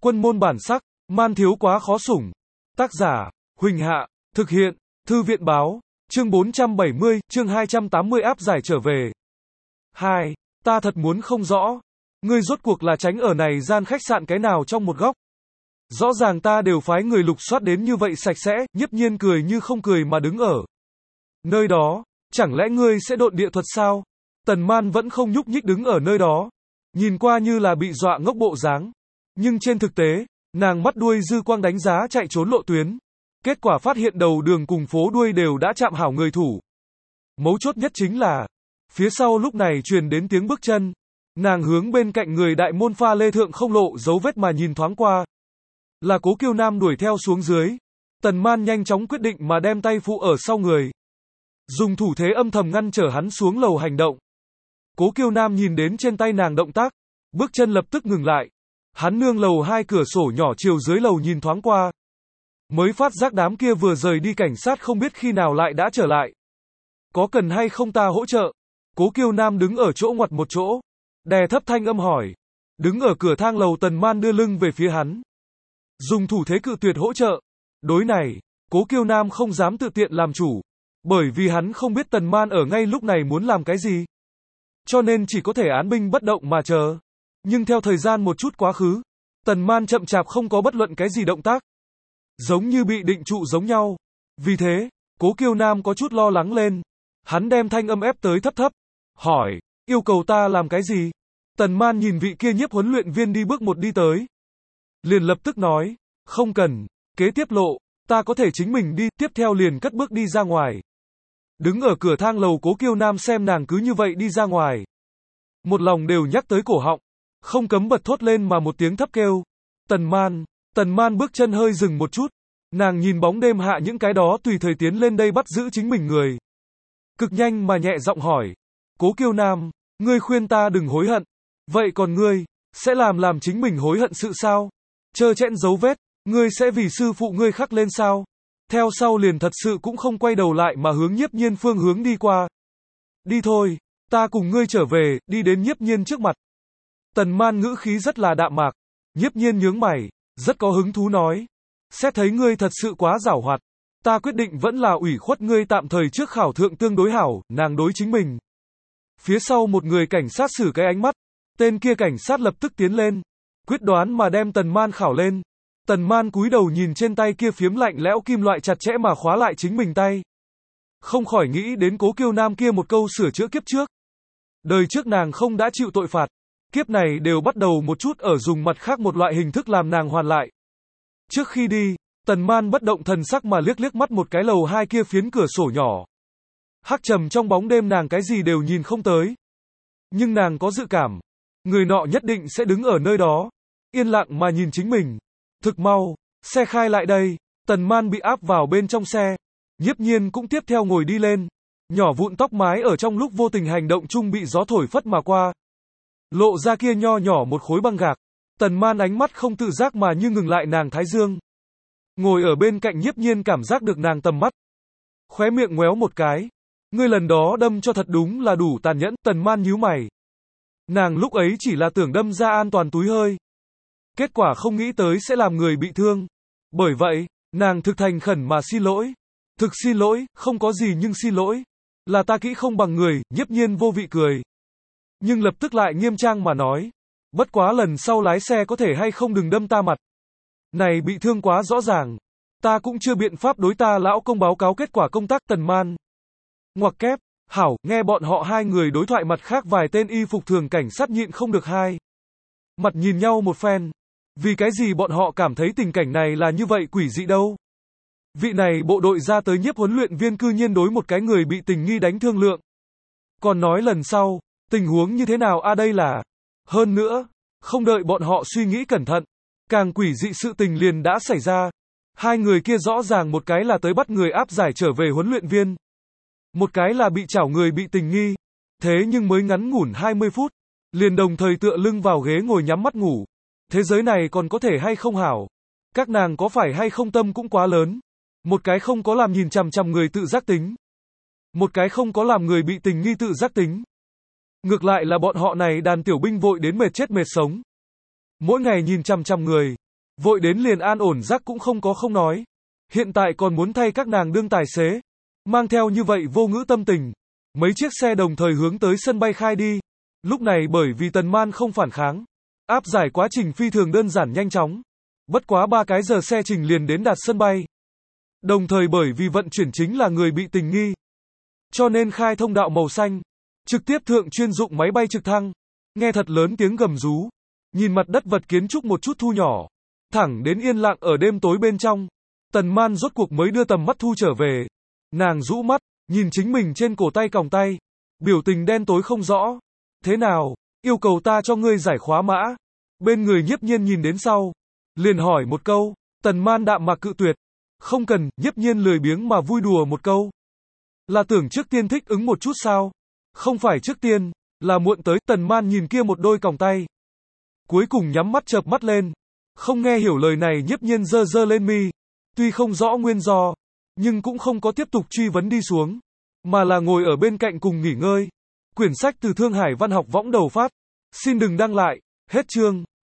Quân môn bản sắc, man thiếu quá khó sủng. Tác giả, Huỳnh Hạ, thực hiện, Thư viện báo, chương 470, chương 280 áp giải trở về. 2. Ta thật muốn không rõ. Ngươi rốt cuộc là tránh ở này gian khách sạn cái nào trong một góc. Rõ ràng ta đều phái người lục soát đến như vậy sạch sẽ, Nhiếp Nhiên cười như không cười mà đứng ở nơi đó. Chẳng lẽ ngươi sẽ độn địa thuật sao? Tần Man vẫn không nhúc nhích đứng ở nơi đó. Nhìn qua như là bị dọa ngốc bộ dáng. Nhưng trên thực tế, nàng mắt đuôi dư quang đánh giá chạy trốn lộ tuyến. Kết quả phát hiện đầu đường cùng phố đuôi đều đã chạm hảo người thủ. Mấu chốt nhất chính là, phía sau lúc này truyền đến tiếng bước chân. Nàng hướng bên cạnh người đại môn pha lê thượng không lộ dấu vết mà nhìn thoáng qua. Là Cố Kiêu Nam đuổi theo xuống dưới. Tần Man nhanh chóng quyết định mà đem tay phụ ở sau người. Dùng thủ thế âm thầm ngăn trở hắn xuống lầu hành động. Cố Kiêu Nam nhìn đến trên tay nàng động tác, bước chân lập tức ngừng lại. Hắn nương lầu hai cửa sổ nhỏ chiều dưới lầu nhìn thoáng qua. Mới phát giác đám kia vừa rời đi cảnh sát không biết khi nào lại đã trở lại. Có cần hay không ta hỗ trợ? Cố Kiêu Nam đứng ở chỗ ngoặt một chỗ, đè thấp thanh âm hỏi. Đứng ở cửa thang lầu Tần Man đưa lưng về phía hắn. Dùng thủ thế cự tuyệt hỗ trợ. Đối này, Cố Kiêu Nam không dám tự tiện làm chủ. Bởi vì hắn không biết Tần Man ở ngay lúc này muốn làm cái gì. Cho nên chỉ có thể án binh bất động mà chờ. Nhưng theo thời gian một chút quá khứ, Tần Man chậm chạp không có bất luận cái gì động tác. Giống như bị định trụ giống nhau. Vì thế, Cố Kiêu Nam có chút lo lắng lên. Hắn đem thanh âm ép tới thấp thấp. Hỏi, yêu cầu ta làm cái gì? Tần Man nhìn vị kia nhiếp huấn luyện viên đi bước một đi tới. Liền lập tức nói, không cần, kế tiếp lộ, ta có thể chính mình đi, tiếp theo liền cất bước đi ra ngoài. Đứng ở cửa thang lầu Cố Kiêu Nam xem nàng cứ như vậy đi ra ngoài. Một lòng đều nhắc tới cổ họng, không cấm bật thốt lên mà một tiếng thấp kêu. Tần Man bước chân hơi dừng một chút. Nàng nhìn bóng đêm hạ những cái đó tùy thời tiến lên đây bắt giữ chính mình người. Cực nhanh mà nhẹ giọng hỏi. Cố Kiêu Nam, ngươi khuyên ta đừng hối hận. Vậy còn ngươi, sẽ làm chính mình hối hận sự sao? Trơ trẽn dấu vết, ngươi sẽ vì sư phụ ngươi khắc lên sao? Theo sau liền thật sự cũng không quay đầu lại mà hướng Nhiếp Nhiên phương hướng đi qua. Đi thôi, ta cùng ngươi trở về, đi đến Nhiếp Nhiên trước mặt. Tần Man ngữ khí rất là đạm mạc. Nhiếp Nhiên nhướng mày, rất có hứng thú nói. Xét thấy ngươi thật sự quá giảo hoạt. Ta quyết định vẫn là ủy khuất ngươi tạm thời trước khảo thượng tương đối hảo, nàng đối chính mình. Phía sau một người cảnh sát xử cái ánh mắt. Tên kia cảnh sát lập tức tiến lên. Quyết đoán mà đem Tần Man khảo lên. Tần Man cúi đầu nhìn trên tay kia phiếm lạnh lẽo kim loại chặt chẽ mà khóa lại chính mình tay. Không khỏi nghĩ đến Cố Kiêu Nam kia một câu sửa chữa kiếp trước. Đời trước nàng không đã chịu tội phạt. Kiếp này đều bắt đầu một chút ở dùng mặt khác một loại hình thức làm nàng hoàn lại. Trước khi đi, Tần Man bất động thần sắc mà liếc mắt một cái lầu hai kia phiến cửa sổ nhỏ. Hắc trầm trong bóng đêm nàng cái gì đều nhìn không tới. Nhưng nàng có dự cảm. Người nọ nhất định sẽ đứng ở nơi đó. Yên lặng mà nhìn chính mình. Thực mau, xe khai lại đây. Tần Man bị áp vào bên trong xe. Nhiếp Nhiên cũng tiếp theo ngồi đi lên. Nhỏ vụn tóc mái ở trong lúc vô tình hành động chung bị gió thổi phất mà qua. Lộ ra kia nho nhỏ một khối băng gạc. Tần Man ánh mắt không tự giác mà như ngừng lại nàng thái dương. Ngồi ở bên cạnh Nhiếp Nhiên cảm giác được nàng tầm mắt. Khóe miệng ngoéo một cái. Ngươi lần đó đâm cho thật đúng là đủ tàn nhẫn. Tần Man nhíu mày. Nàng lúc ấy chỉ là tưởng đâm ra an toàn túi hơi. Kết quả không nghĩ tới sẽ làm người bị thương. Bởi vậy, nàng thực thành khẩn mà xin lỗi. Thực xin lỗi, không có gì nhưng xin lỗi. Là ta kỹ không bằng người, Nhiếp Nhiên vô vị cười. Nhưng lập tức lại nghiêm trang mà nói. Bất quá lần sau lái xe có thể hay không đừng đâm ta mặt. Này bị thương quá rõ ràng. Ta cũng chưa biện pháp đối ta lão công báo cáo kết quả công tác. Tần Man ngoặc kép. Hảo, nghe bọn họ hai người đối thoại mặt khác vài tên y phục thường cảnh sát nhịn không được hai. Mặt nhìn nhau một phen. Vì cái gì bọn họ cảm thấy tình cảnh này là như vậy quỷ dị đâu? Vị này bộ đội ra tới nhiếp huấn luyện viên cư nhiên đối một cái người bị tình nghi đánh thương lượng. Còn nói lần sau, tình huống như thế nào đây là. Hơn nữa, không đợi bọn họ suy nghĩ cẩn thận. Càng quỷ dị sự tình liền đã xảy ra. Hai người kia rõ ràng một cái là tới bắt người áp giải trở về huấn luyện viên. Một cái là bị chảo người bị tình nghi. Thế nhưng mới ngắn ngủn 20 phút. Liền đồng thời tựa lưng vào ghế ngồi nhắm mắt ngủ. Thế giới này còn có thể hay không hảo? Các nàng có phải hay không tâm cũng quá lớn? Một cái không có làm nhìn chằm chằm người tự giác tính. Một cái không có làm người bị tình nghi tự giác tính. Ngược lại là bọn họ này đàn tiểu binh vội đến mệt chết mệt sống. Mỗi ngày nhìn chằm chằm người. Vội đến liền an ổn rắc cũng không có không nói. Hiện tại còn muốn thay các nàng đương tài xế. Mang theo như vậy vô ngữ tâm tình. Mấy chiếc xe đồng thời hướng tới sân bay khai đi. Lúc này bởi vì Tần Man không phản kháng, áp giải quá trình phi thường đơn giản nhanh chóng. Bất quá 3 cái giờ xe trình liền đến đạt sân bay. Đồng thời bởi vì vận chuyển chính là người bị tình nghi, cho nên khai thông đạo màu xanh, trực tiếp thượng chuyên dụng máy bay trực thăng. Nghe thật lớn tiếng gầm rú, nhìn mặt đất vật kiến trúc một chút thu nhỏ, thẳng đến yên lặng ở đêm tối bên trong. Tần Man rốt cuộc mới đưa tầm mắt thu trở về. Nàng rũ mắt, nhìn chính mình trên cổ tay còng tay, biểu tình đen tối không rõ. Thế nào, yêu cầu ta cho ngươi giải khóa mã? Bên người Nhiếp Nhiên nhìn đến sau, liền hỏi một câu. Tần Man đạm mạc cự tuyệt. Không cần. Nhiếp Nhiên lười biếng mà vui đùa một câu. Là tưởng trước tiên thích ứng một chút sao? Không phải trước tiên, là muộn tới. Tần Man nhìn kia một đôi còng tay, cuối cùng nhắm mắt chợp mắt lên. Không nghe hiểu lời này, Nhiếp Nhiên giơ giơ lên mi. Tuy không rõ nguyên do, nhưng cũng không có tiếp tục truy vấn đi xuống, mà là ngồi ở bên cạnh cùng nghỉ ngơi. Quyển sách từ Thương Hải Văn học võng đầu phát. Xin đừng đăng lại. Hết chương.